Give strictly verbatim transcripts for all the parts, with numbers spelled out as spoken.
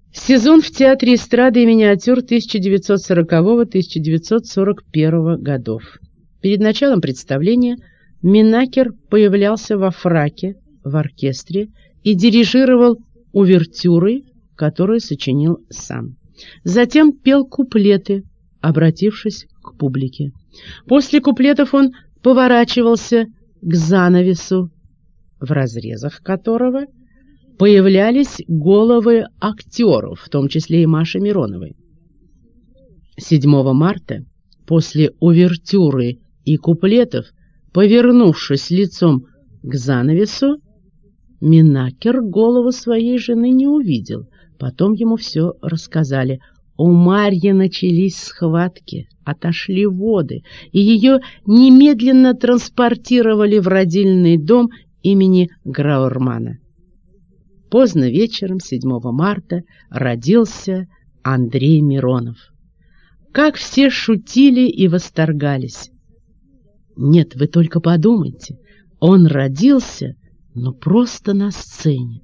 Сезон в театре эстрады и миниатюр тысяча девятьсот сорокового — тысяча девятьсот сорок первого годов. Перед началом представления Минакер появлялся во фраке в оркестре и дирижировал увертюрой, которую сочинил сам. Затем пел куплеты, обратившись к публике. После куплетов он поворачивался к занавесу, в разрезах которого появлялись головы актеров, в том числе и Маши Мироновой. седьмого марта, после увертюры и куплетов, повернувшись лицом к занавесу, Минакер голову своей жены не увидел. Потом ему все рассказали. У Марьи начались схватки, отошли воды, и ее немедленно транспортировали в родильный дом имени Граурмана. Поздно вечером седьмого марта родился Андрей Миронов. Как все шутили и восторгались. Нет, вы только подумайте, он родился, но просто на сцене.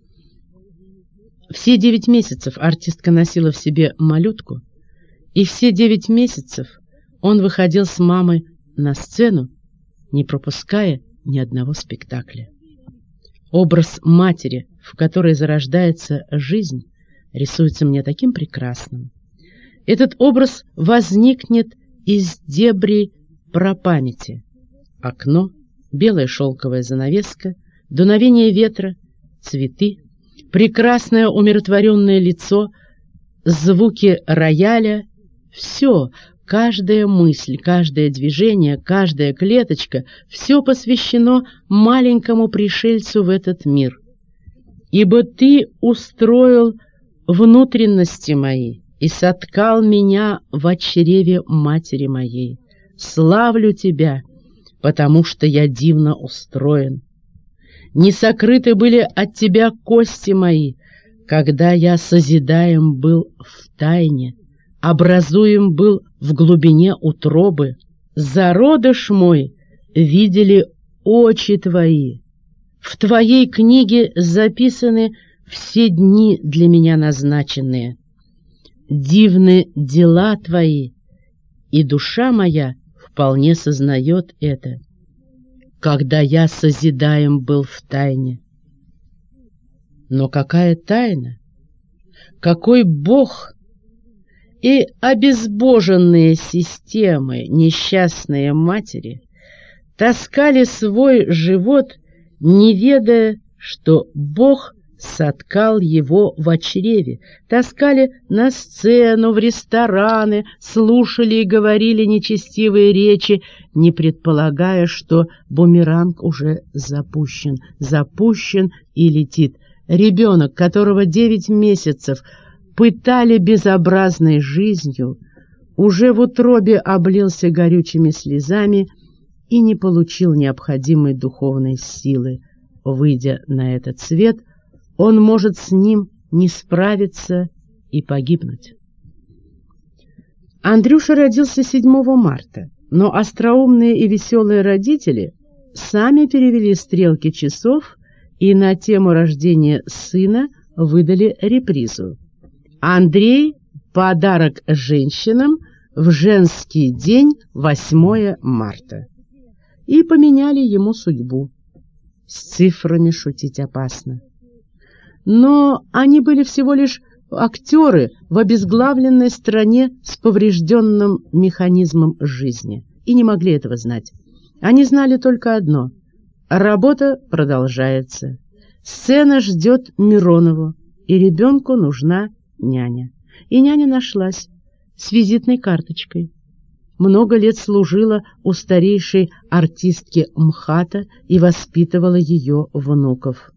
Все девять месяцев артистка носила в себе малютку, и все девять месяцев он выходил с мамой на сцену, не пропуская ни одного спектакля. Образ матери, в которой зарождается жизнь, рисуется мне таким прекрасным. Этот образ возникнет из дебри прапамяти. Окно, белая шелковая занавеска, дуновение ветра, цветы, прекрасное умиротворенное лицо, звуки рояля — все, каждая мысль, каждое движение, каждая клеточка — все посвящено маленькому пришельцу в этот мир. Ибо ты устроил внутренности мои и соткал меня в чреве матери моей. Славлю тебя, потому что я дивно устроен. Не сокрыты были от тебя кости мои, когда я созидаем был в тайне, образуем был в глубине утробы. Зародыш мой видели очи твои. В твоей книге записаны все дни для меня назначенные. Дивны дела твои, и душа моя вполне сознает это, когда я созидаем был в тайне. Но какая тайна? Какой Бог? И обезбоженные системы, несчастные матери, таскали свой живот, не ведая, что Бог соткал его в чреве, таскали на сцену, в рестораны, слушали и говорили нечестивые речи, не предполагая, что бумеранг уже запущен, запущен и летит. Ребенок, которого девять месяцев пытали безобразной жизнью, уже в утробе облился горючими слезами и не получил необходимой духовной силы. Выйдя на этот свет, он может с ним не справиться и погибнуть. Андрюша родился седьмого марта, но остроумные и веселые родители сами перевели стрелки часов и на тему рождения сына выдали репризу. Андрей — подарок женщинам в женский день восьмое марта. И поменяли ему судьбу. С цифрами шутить опасно. Но они были всего лишь актеры в обезглавленной стране с поврежденным механизмом жизни и не могли этого знать. Они знали только одно — работа продолжается. Сцена ждет Миронову, и ребенку нужна няня. И няня нашлась с визитной карточкой. Много лет служила у старейшей артистки МХАТа и воспитывала ее внуков.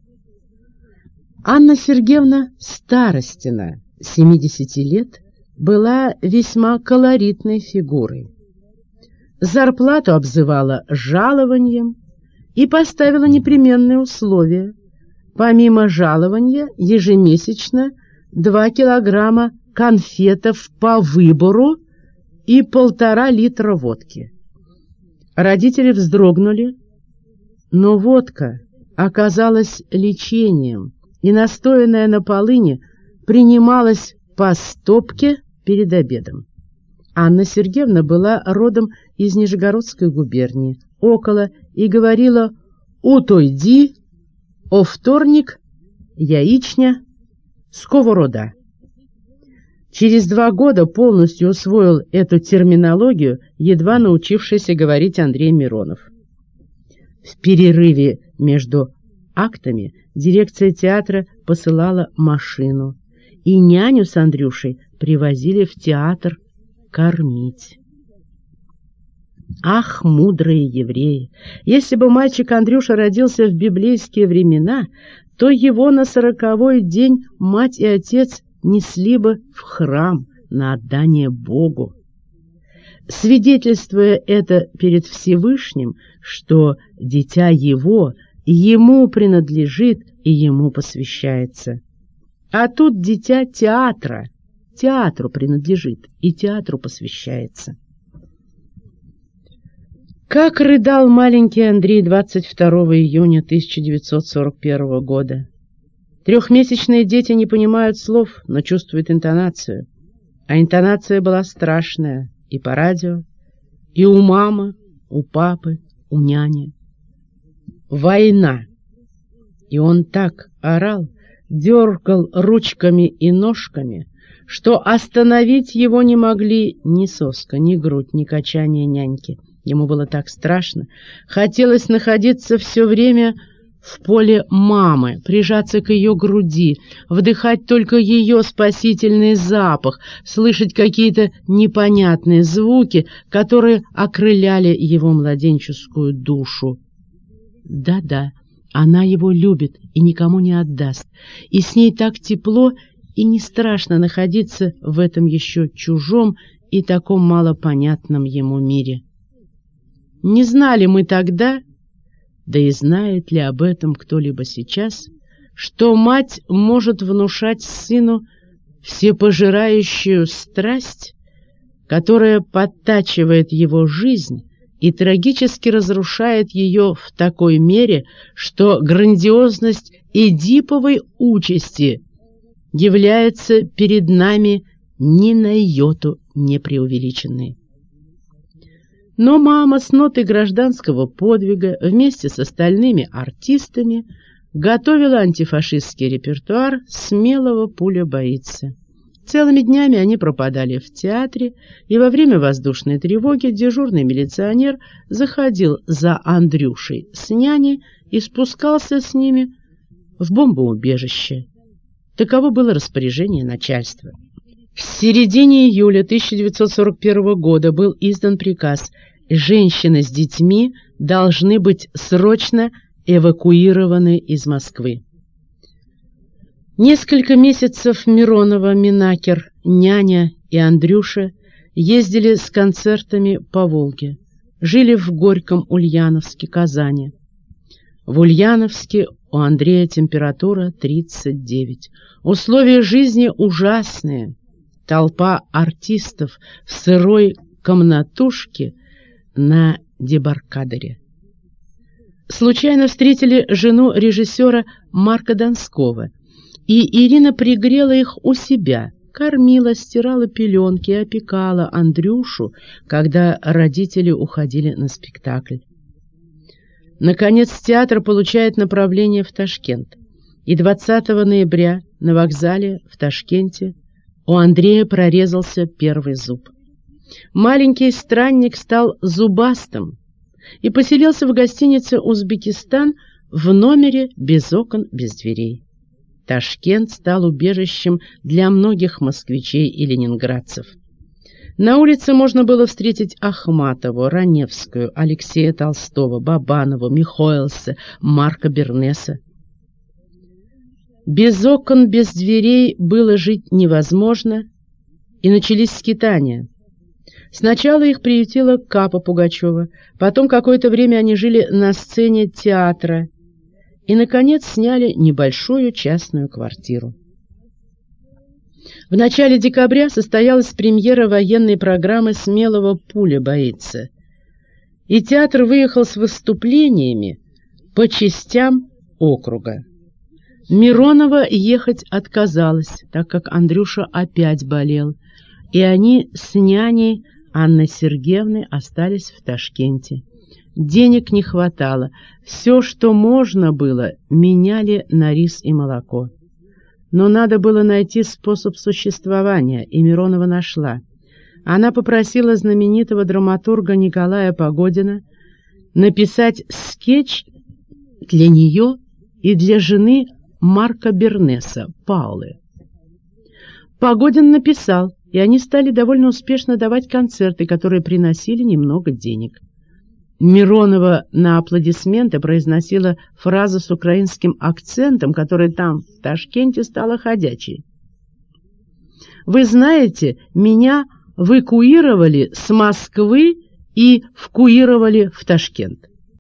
Анна Сергеевна Старостина, семидесяти лет, была весьма колоритной фигурой. Зарплату обзывала жалованием и поставила непременные условия. Помимо жалования ежемесячно два килограмма конфетов по выбору и полтора литра водки. Родители вздрогнули, но водка оказалась лечением, и настоянная на полыни принималась по стопке перед обедом. Анна Сергеевна была родом из Нижегородской губернии, около, и говорила «утойди», «о вторник», «яичня», «сковорода». Через два года полностью усвоил эту терминологию, едва научившийся говорить Андрей Миронов. В перерыве между актами дирекция театра посылала машину, и няню с Андрюшей привозили в театр кормить. Ах, мудрые евреи! Если бы мальчик Андрюша родился в библейские времена, то его на сороковой день мать и отец несли бы в храм на отдание Богу, свидетельствуя это перед Всевышним, что дитя его ему принадлежит и ему посвящается. А тут дитя театра, театру принадлежит и театру посвящается. Как рыдал маленький Андрей двадцать второго июня тысяча девятьсот сорок первого года. Трехмесячные дети не понимают слов, но чувствуют интонацию. А интонация была страшная и по радио, и у мамы, у папы, у няни. Война! И он так орал, дергал ручками и ножками, что остановить его не могли ни соска, ни грудь, ни качание няньки. Ему было так страшно. Хотелось находиться все время в поле мамы, прижаться к ее груди, вдыхать только ее спасительный запах, слышать какие-то непонятные звуки, которые окрыляли его младенческую душу. Да-да, она его любит и никому не отдаст, и с ней так тепло и не страшно находиться в этом еще чужом и таком малопонятном ему мире. Не знали мы тогда, да и знает ли об этом кто-либо сейчас, что мать может внушать сыну всепожирающую страсть, которая подтачивает его жизнь и трагически разрушает ее в такой мере, что грандиозность эдиповой участи является перед нами ни на йоту не преувеличенной. Но мама с нотой гражданского подвига вместе с остальными артистами готовила антифашистский репертуар «Смелого пуля боится». Целыми днями они пропадали в театре, и во время воздушной тревоги дежурный милиционер заходил за Андрюшей с няней и спускался с ними в бомбоубежище. Таково было распоряжение начальства. В середине июля тысяча девятьсот сорок первого года был издан приказ: женщины с детьми должны быть срочно эвакуированы из Москвы. Несколько месяцев Миронова, Минакер, няня и Андрюша ездили с концертами по Волге, жили в Горьком, Ульяновске, Казани. В Ульяновске у Андрея температура тридцать девять. Условия жизни ужасные. Толпа артистов в сырой комнатушке на дебаркадере. Случайно встретили жену режиссера Марка Донского, и Ирина пригрела их у себя, кормила, стирала пеленки, опекала Андрюшу, когда родители уходили на спектакль. Наконец театр получает направление в Ташкент, и двадцатого ноября на вокзале в Ташкенте у Андрея прорезался первый зуб. Маленький странник стал зубастым и поселился в гостинице «Узбекистан» в номере без окон, без дверей. Ташкент стал убежищем для многих москвичей и ленинградцев. На улице можно было встретить Ахматову, Раневскую, Алексея Толстого, Бабанову, Михоэлса, Марка Бернеса. Без окон, без дверей было жить невозможно, и начались скитания. Сначала их приютила Капа Пугачева, потом какое-то время они жили на сцене театра и, наконец, сняли небольшую частную квартиру. В начале декабря состоялась премьера военной программы «Смелого пуля боится», и театр выехал с выступлениями по частям округа. Миронова ехать отказалась, так как Андрюша опять болел, и они с няней Анной Сергеевной остались в Ташкенте. Денег не хватало, все, что можно было, меняли на рис и молоко. Но надо было найти способ существования, и Миронова нашла. Она попросила знаменитого драматурга Николая Погодина написать скетч для нее и для жены Марка Бернеса, Паулы. Погодин написал, и они стали довольно успешно давать концерты, которые приносили немного денег. Миронова на аплодисменты произносила фразу с украинским акцентом, которая там, в Ташкенте, стала ходячей. «Вы знаете, меня эвакуировали с Москвы и вкуировали в Ташкент».